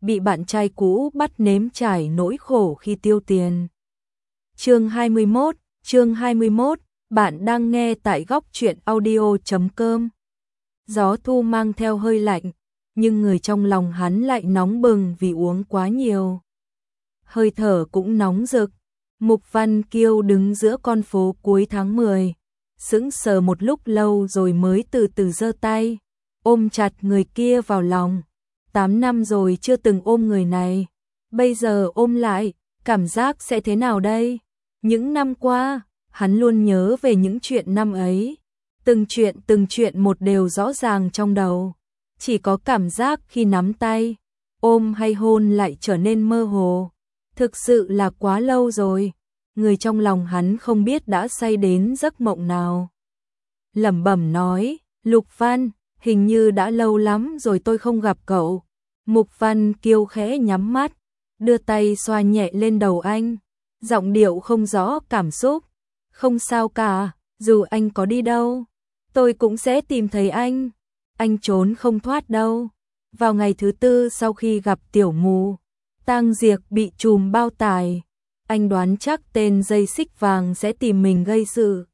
bị bạn trai cũ bắt nếm trải nỗi khổ khi tiêu tiền. Chương 21, bạn đang nghe tại góc truyện audio.com. Gió thu mang theo hơi lạnh, nhưng người trong lòng hắn lại nóng bừng vì uống quá nhiều. Hơi thở cũng nóng rực. Mục Văn Kiêu đứng giữa con phố cuối tháng 10, sững sờ một lúc lâu rồi mới từ từ giơ tay, ôm chặt người kia vào lòng. 8 năm rồi chưa từng ôm người này, bây giờ ôm lại, cảm giác sẽ thế nào đây? Những năm qua, hắn luôn nhớ về những chuyện năm ấy, từng chuyện một đều rõ ràng trong đầu, chỉ có cảm giác khi nắm tay, ôm hay hôn lại trở nên mơ hồ. Thực sự là quá lâu rồi, người trong lòng hắn không biết đã say đến giấc mộng nào. Lẩm bẩm nói, Lục Văn, hình như đã lâu lắm rồi tôi không gặp cậu. Mục Văn Kiêu khẽ nhắm mắt, đưa tay xoa nhẹ lên đầu anh, giọng điệu không rõ cảm xúc. Không sao cả, dù anh có đi đâu, tôi cũng sẽ tìm thấy anh trốn không thoát đâu. Vào ngày thứ tư sau khi gặp Tiểu Mù, Tang Diệc bị trùm bao tải, anh đoán chắc tên dây xích vàng sẽ tìm mình gây sự.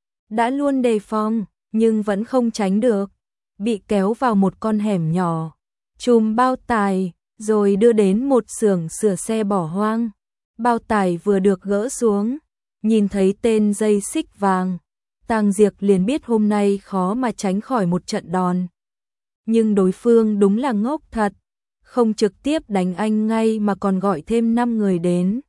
Đã luôn đề phòng, nhưng vẫn không tránh được, bị kéo vào một con hẻm nhỏ, trùm bao tải, rồi đưa đến một xưởng sửa xe bỏ hoang. Bao tải vừa được gỡ xuống, nhìn thấy tên dây xích vàng, Tang Diệc liền biết hôm nay khó mà tránh khỏi một trận đòn. Nhưng đối phương đúng là ngốc thật, không trực tiếp đánh anh ngay mà còn gọi thêm 5 người đến.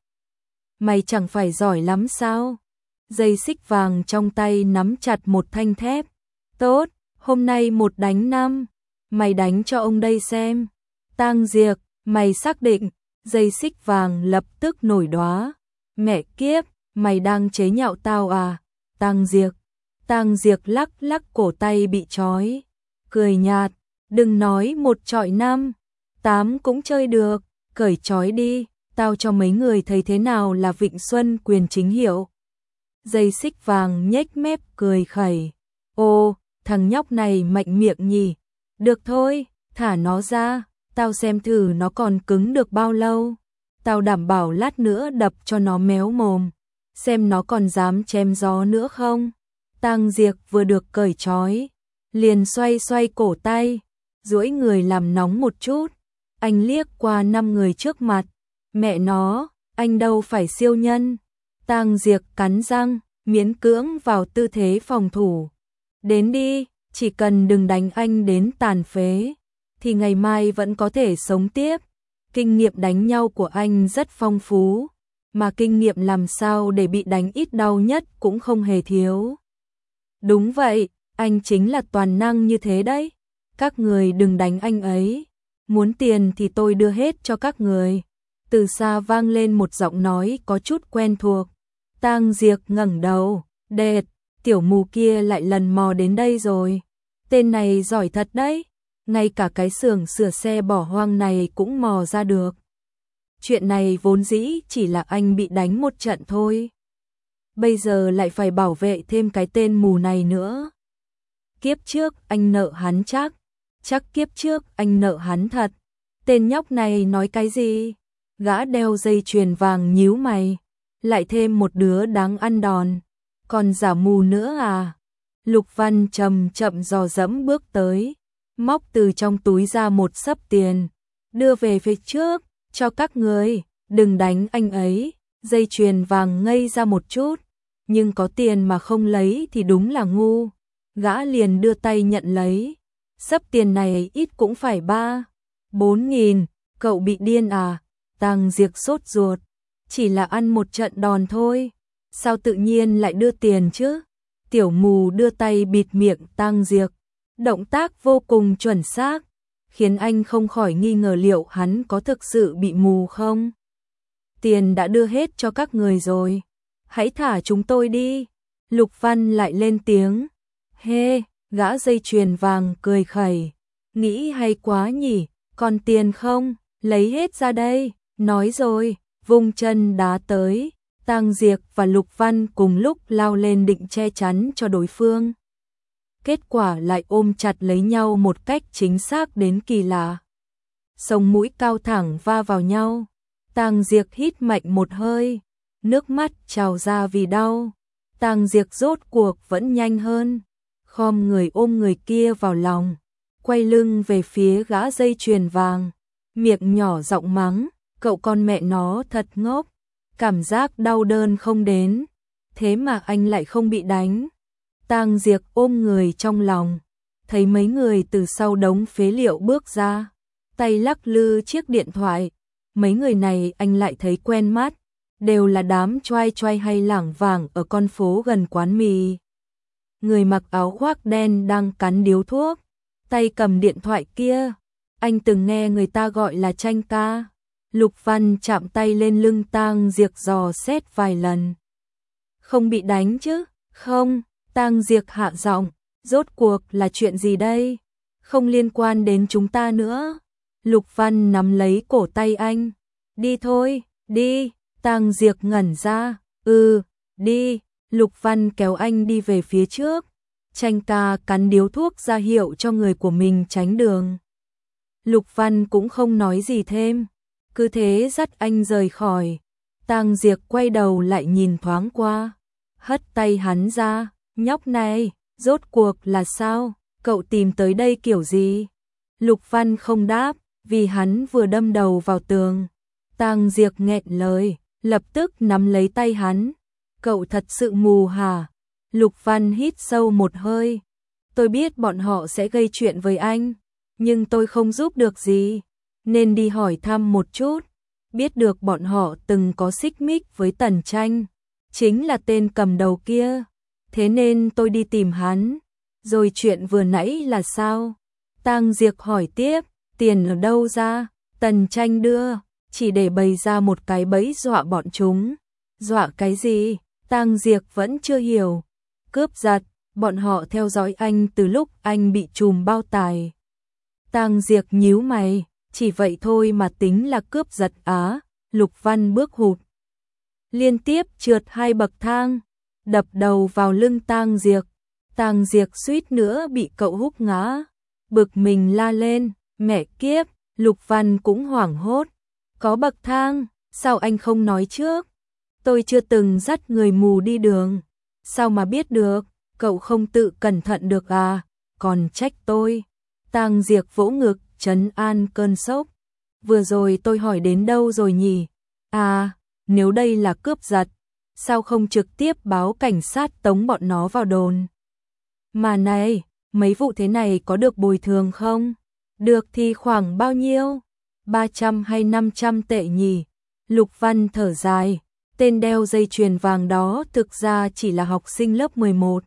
Mày chẳng phải giỏi lắm sao? Dây xích vàng trong tay nắm chặt một thanh thép. Tốt, hôm nay 1 đánh 5, mày đánh cho ông đây xem. Tang Diệc, mày xác định? Dây xích vàng lập tức nổi đoá. Mẹ kiếp, mày đang chế nhạo tao à? Tang Diệc lắc lắc cổ tay bị trói, cười nhạt, đừng nói 1 chọi 5, 8 cũng chơi được, cởi trói đi, tao cho mấy người thấy thế nào là Vịnh Xuân quyền chính hiệu. Dây xích vàng nhếch mép cười khẩy, ô, thằng nhóc này mạnh miệng nhỉ, được thôi, thả nó ra, tao xem thử nó còn cứng được bao lâu, tao đảm bảo lát nữa đập cho nó méo mồm, xem nó còn dám chém gió nữa không. Tang Diệc vừa được cởi trói, liền xoay xoay cổ tay, duỗi người làm nóng một chút. Anh liếc qua 5 người trước mặt, mẹ nó, anh đâu phải siêu nhân. Tang Diệc cắn răng, miễn cưỡng vào tư thế phòng thủ. Đến đi, chỉ cần đừng đánh anh đến tàn phế, thì ngày mai vẫn có thể sống tiếp. Kinh nghiệm đánh nhau của anh rất phong phú, mà kinh nghiệm làm sao để bị đánh ít đau nhất cũng không hề thiếu. Đúng vậy, anh chính là toàn năng như thế đấy. Các người đừng đánh anh ấy. Muốn tiền thì tôi đưa hết cho các người. Từ xa vang lên một giọng nói có chút quen thuộc. Tang Diệc ngẩng đầu, đệt, Tiểu Mù kia lại lần mò đến đây rồi. Tên này giỏi thật đấy, ngay cả cái xưởng sửa xe bỏ hoang này cũng mò ra được. Chuyện này vốn dĩ chỉ là anh bị đánh một trận thôi, bây giờ lại phải bảo vệ thêm cái tên mù này nữa. Kiếp trước anh nợ hắn chắc kiếp trước anh nợ hắn thật. Tên nhóc này nói cái gì? Gã đeo dây chuyền vàng nhíu mày, lại thêm một đứa đáng ăn đòn, còn giả mù nữa à? Lục Văn chậm chậm dò dẫm bước tới, móc từ trong túi ra một xấp tiền, đưa về phía trước, cho các người, đừng đánh anh ấy. Dây chuyền vàng ngây ra một chút, nhưng có tiền mà không lấy thì đúng là ngu. Gã liền đưa tay nhận lấy, xấp tiền này ít cũng phải 3-4 nghìn, cậu bị điên à? Tang Diệc sốt ruột, chỉ là ăn một trận đòn thôi, sao tự nhiên lại đưa tiền chứ? Tiểu Mù đưa tay bịt miệng Tang Diệc, động tác vô cùng chuẩn xác, khiến anh không khỏi nghi ngờ liệu hắn có thực sự bị mù không. Tiền đã đưa hết cho các người rồi, hãy thả chúng tôi đi. Lục Văn lại lên tiếng. Hê, gã dây chuyền vàng cười khẩy, nghĩ hay quá nhỉ, còn tiền không, lấy hết ra đây. Nói rồi, vung chân đá tới. Tang Diệc và Lục Văn cùng lúc lao lên định che chắn cho đối phương. Kết quả lại ôm chặt lấy nhau một cách chính xác đến kỳ lạ. sống mũi cao thẳng va vào nhau. Tang Diệc hít mạnh một hơi, nước mắt trào ra vì đau. Tang Diệc rốt cuộc vẫn nhanh hơn, khom người ôm người kia vào lòng, quay lưng về phía gã dây chuyền vàng, miệng nhỏ giọng mắng, cậu con mẹ nó thật ngốc, cảm giác đau đớn không đến, thế mà anh lại không bị đánh. Tang Diệc ôm người trong lòng, thấy mấy người từ sau đống phế liệu bước ra, tay lắc lư chiếc điện thoại. Mấy người này anh lại thấy quen mắt, đều là đám choai choai hay lảng vảng ở con phố gần quán mì. Người mặc áo khoác đen đang cắn điếu thuốc, tay cầm điện thoại kia, anh từng nghe người ta gọi là Tranh ca. Lục Văn chạm tay lên lưng Tang Diệc dò xét vài lần. Không bị đánh chứ? Không, Tang Diệc hạ giọng, rốt cuộc là chuyện gì đây? Không liên quan đến chúng ta nữa. Lục Văn nắm lấy cổ tay anh. Đi thôi, đi. Tang Diệc ngẩn ra. Đi. Lục Văn kéo anh đi về phía trước. Tranh ca cắn điếu thuốc ra hiệu cho người của mình tránh đường. Lục Văn cũng không nói gì thêm, cứ thế dắt anh rời khỏi. Tang Diệc quay đầu lại nhìn thoáng qua, hất tay hắn ra. Nhóc này, rốt cuộc là sao? Cậu tìm tới đây kiểu gì? Lục Văn không đáp, vì hắn vừa đâm đầu vào tường. Tang Diệc nghẹn lời, lập tức nắm lấy tay hắn. Cậu thật sự mù hả? Lục Văn hít sâu một hơi. Tôi biết bọn họ sẽ gây chuyện với anh, nhưng tôi không giúp được gì, nên đi hỏi thăm một chút. Biết được bọn họ từng có xích mích với Tần Tranh, chính là tên cầm đầu kia. Thế nên tôi đi tìm hắn. Rồi chuyện vừa nãy là sao? Tang Diệc hỏi tiếp. Tiền ở đâu ra? Tần Tranh đưa, chỉ để bày ra một cái bẫy dọa bọn chúng. Dọa cái gì? Tang Diệc vẫn chưa hiểu. Cướp giật, bọn họ theo dõi anh từ lúc anh bị trùm bao tải. Tang Diệc nhíu mày, chỉ vậy thôi mà tính là cướp giật á? Lục Văn bước hụt, liên tiếp trượt 2 bậc thang, đập đầu vào lưng Tang Diệc. Tang Diệc suýt nữa bị cậu húc ngã, bực mình la lên, mẹ kiếp. Lục Văn cũng hoảng hốt, có bậc thang, sao anh không nói trước? Tôi chưa từng dắt người mù đi đường, sao mà biết được? Cậu không tự cẩn thận được à? Còn trách tôi. Tang Diệc vỗ ngực, trấn an cơn sốc. Vừa rồi tôi hỏi đến đâu rồi nhỉ? À, nếu đây là cướp giật, sao không trực tiếp báo cảnh sát tống bọn nó vào đồn? Mà này, mấy vụ thế này có được bồi thường không? Được thì khoảng bao nhiêu? 300 hay 500 tệ nhỉ? Lục Văn thở dài, tên đeo dây chuyền vàng đó thực ra chỉ là học sinh lớp 11.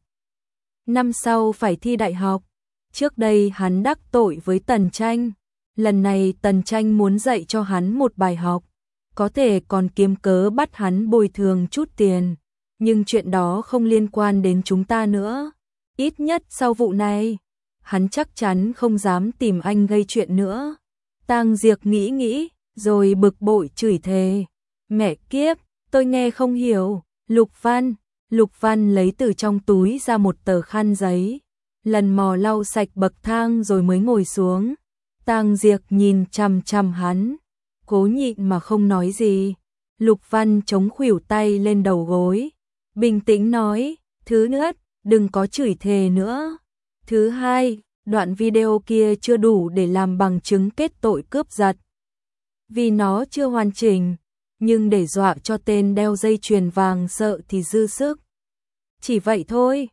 Năm sau phải thi đại học. Trước đây hắn đắc tội với Tần Tranh, lần này Tần Tranh muốn dạy cho hắn một bài học, có thể còn kiếm cớ bắt hắn bồi thường chút tiền, nhưng chuyện đó không liên quan đến chúng ta nữa. Ít nhất sau vụ này, hắn chắc chắn không dám tìm anh gây chuyện nữa. Tang Diệc nghĩ, rồi bực bội chửi thề. Mẹ kiếp, tôi nghe không hiểu. Lục Văn lấy từ trong túi ra một tờ khăn giấy, lần mò lau sạch bậc thang rồi mới ngồi xuống. Tang Diệc nhìn chằm chằm hắn, cố nhịn mà không nói gì. Lục Văn chống khuỷu tay lên đầu gối, bình tĩnh nói, thứ nhất, đừng có chửi thề nữa. Thứ hai, đoạn video kia chưa đủ để làm bằng chứng kết tội cướp giật, vì nó chưa hoàn chỉnh, nhưng để dọa cho tên đeo dây chuyền vàng sợ thì dư sức. Chỉ vậy thôi.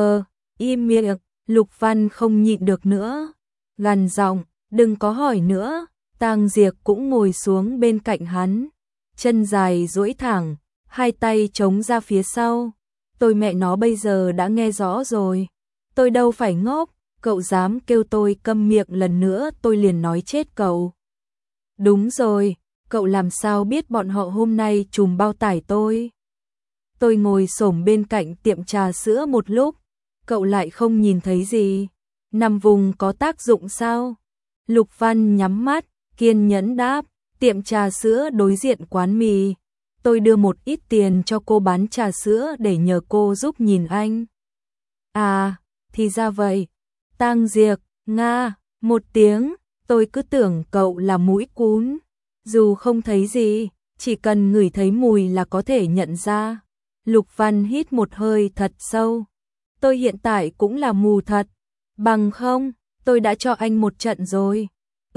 Im miệng. Lục Văn không nhịn được nữa, gằn giọng, đừng có hỏi nữa. Tang Diệc cũng ngồi xuống bên cạnh hắn, chân dài duỗi thẳng, hai tay chống ra phía sau. Tôi mẹ nó bây giờ đã nghe rõ rồi, tôi đâu phải ngốc, cậu dám kêu tôi câm miệng lần nữa tôi liền nói chết cậu. Đúng rồi, cậu làm sao biết bọn họ hôm nay trùm bao tải tôi? Tôi ngồi xổm bên cạnh tiệm trà sữa một lúc, cậu lại không nhìn thấy gì, nằm vùng có tác dụng sao? Lục Văn nhắm mắt, kiên nhẫn đáp, tiệm trà sữa đối diện quán mì. Tôi đưa một ít tiền cho cô bán trà sữa để nhờ cô giúp nhìn anh. À, thì ra vậy. Tang Diệc, nga, một tiếng, Tôi cứ tưởng cậu là mũi cún, dù không thấy gì, chỉ cần ngửi thấy mùi là có thể nhận ra. Lục Văn hít một hơi thật sâu. Tôi hiện tại cũng là mù thật, bằng không, tôi đã cho anh một trận rồi.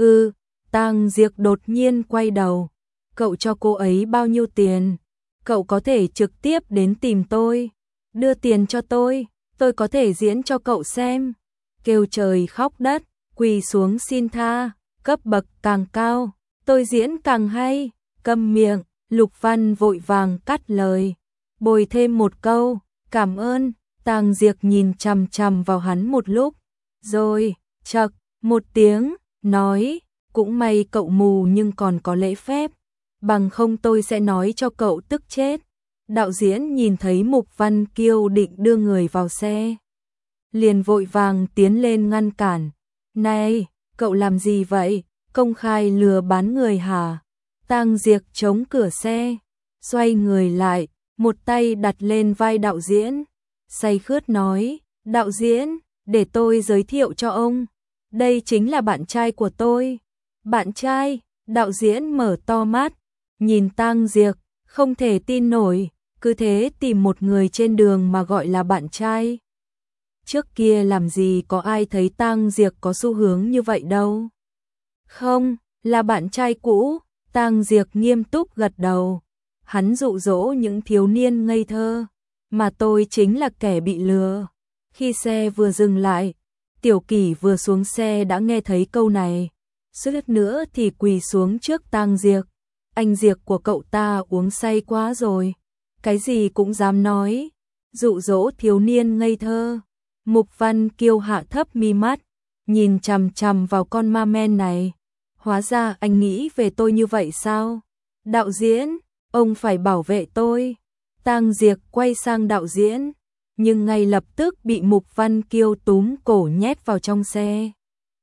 Tang Diệp đột nhiên quay đầu. Cậu cho cô ấy bao nhiêu tiền? Cậu có thể trực tiếp đến tìm tôi, đưa tiền cho tôi có thể diễn cho cậu xem. Kêu trời khóc đất, quỳ xuống xin tha, cấp bậc càng cao, tôi diễn càng hay. Câm miệng, Lục Văn vội vàng cắt lời, bồi thêm một câu, cảm ơn. Tang Diệp nhìn chằm chằm vào hắn một lúc, rồi chậc một tiếng, nói, cũng may cậu mù nhưng còn có lễ phép, bằng không tôi sẽ nói cho cậu tức chết. Đạo diễn nhìn thấy Mục Văn Kiêu định đưa người vào xe, liền vội vàng tiến lên ngăn cản. Này, cậu làm gì vậy? Công khai lừa bán người hả? Tang Diệp chống cửa xe, xoay người lại, một tay đặt lên vai đạo diễn, say khướt nói, đạo diễn, để tôi giới thiệu cho ông, đây chính là bạn trai của tôi. Bạn trai? Đạo diễn mở to mắt, nhìn Tang Diệp, không thể tin nổi, cứ thế tìm một người trên đường mà gọi là bạn trai. Trước kia làm gì có ai thấy Tang Diệp có xu hướng như vậy đâu. Không, là bạn trai cũ. Tang Diệp nghiêm túc gật đầu. Hắn dụ dỗ những thiếu niên ngây thơ, mà tôi chính là kẻ bị lừa. Khi xe vừa dừng lại, Tiểu Kỷ vừa xuống xe đã nghe thấy câu này, suýt nữa thì quỳ xuống trước Tang Diệp. Anh Diệp của cậu ta uống say quá rồi, cái gì cũng dám nói, dụ dỗ thiếu niên ngây thơ. Mục Văn Kiêu hạ thấp mi mắt, nhìn chằm chằm vào con ma men này. Hóa ra anh nghĩ về tôi như vậy sao? Đạo diễn, ông phải bảo vệ tôi. Tang Diệp quay sang đạo diễn, nhưng ngay lập tức bị Mục Văn Kiêu túm cổ nhét vào trong xe.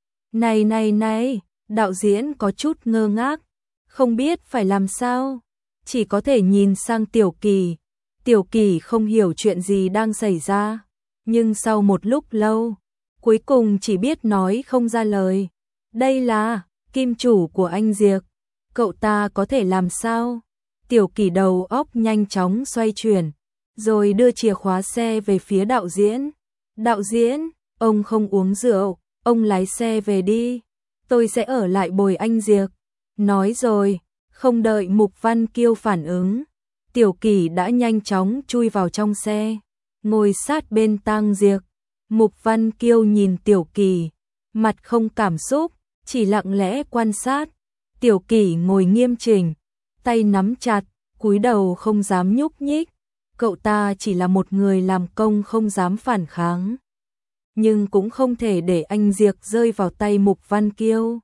Này, đạo diễn có chút ngơ ngác, không biết phải làm sao, chỉ có thể nhìn sang Tiểu Kỳ. Tiểu Kỳ không hiểu chuyện gì đang xảy ra, nhưng sau một lúc lâu, cuối cùng chỉ biết nói không ra lời. Đây là kim chủ của anh Diệp, cậu ta có thể làm sao? Tiểu Kỳ đầu óc nhanh chóng xoay chuyển, rồi đưa chìa khóa xe về phía đạo diễn. Đạo diễn, ông không uống rượu, ông lái xe về đi, tôi sẽ ở lại bồi anh Diệp. Nói rồi, không đợi Mục Văn Kiêu phản ứng, Tiểu Kỳ đã nhanh chóng chui vào trong xe, ngồi sát bên Tang Diệp. Mục Văn Kiêu nhìn Tiểu Kỳ, mặt không cảm xúc, chỉ lặng lẽ quan sát. Tiểu Kỳ ngồi nghiêm chỉnh, tay nắm chặt, cúi đầu không dám nhúc nhích. Cậu ta chỉ là một người làm công không dám phản kháng, nhưng cũng không thể để anh Diệp rơi vào tay Mục Văn Kiêu.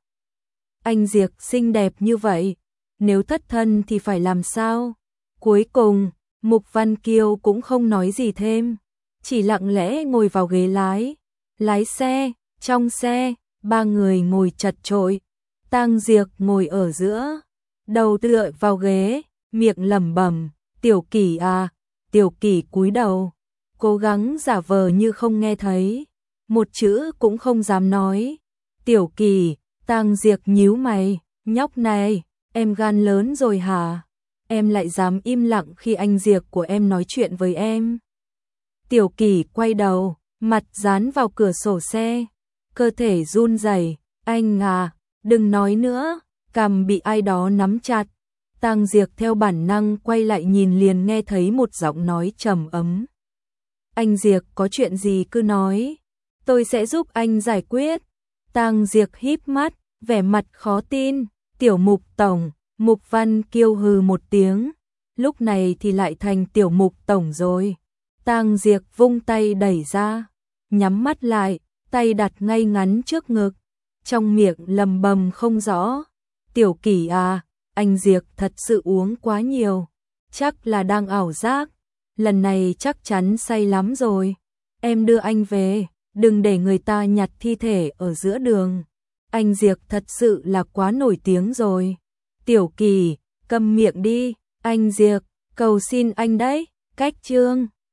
Anh Diệp xinh đẹp như vậy, nếu thất thân thì phải làm sao? Cuối cùng, Mục Văn Kiêu cũng không nói gì thêm, chỉ lặng lẽ ngồi vào ghế lái xe. Trong xe, ba người ngồi chật chội. Tang Diệp ngồi ở giữa, đầu tựa vào ghế, miệng lẩm bẩm, Tiểu Kỳ à. Tiểu Kỳ cúi đầu, cố gắng giả vờ như không nghe thấy, một chữ cũng không dám nói. Tiểu Kỳ. Tang Diệp nhíu mày, nhóc này, em gan lớn rồi hả? Em lại dám im lặng khi anh Diệp của em nói chuyện với em. Tiểu Kỳ quay đầu, mặt dán vào cửa sổ xe, cơ thể run rẩy. Anh à, đừng nói nữa. Cằm bị ai đó nắm chặt. Tang Diệp theo bản năng quay lại nhìn, liền nghe thấy một giọng nói trầm ấm. Anh Diệp có chuyện gì cứ nói, tôi sẽ giúp anh giải quyết. Tang Diệp híp mắt, vẻ mặt khó tin. Tiểu Mục tổng. Mục Văn Kiêu hừ một tiếng, lúc này thì lại thành Tiểu Mục tổng rồi. Tang Diệp vung tay đẩy ra, nhắm mắt lại, tay đặt ngay ngắn trước ngực, trong miệng lầm bầm không rõ. Tiểu Kỳ à, anh Diệp thật sự uống quá nhiều, chắc là đang ảo giác, lần này chắc chắn say lắm rồi. Em đưa anh về, đừng để người ta nhặt thi thể ở giữa đường. Anh Diệp thật sự là quá nổi tiếng rồi. Tiểu Kỳ, câm miệng đi, anh Diệp, cầu xin anh đấy. Cách chương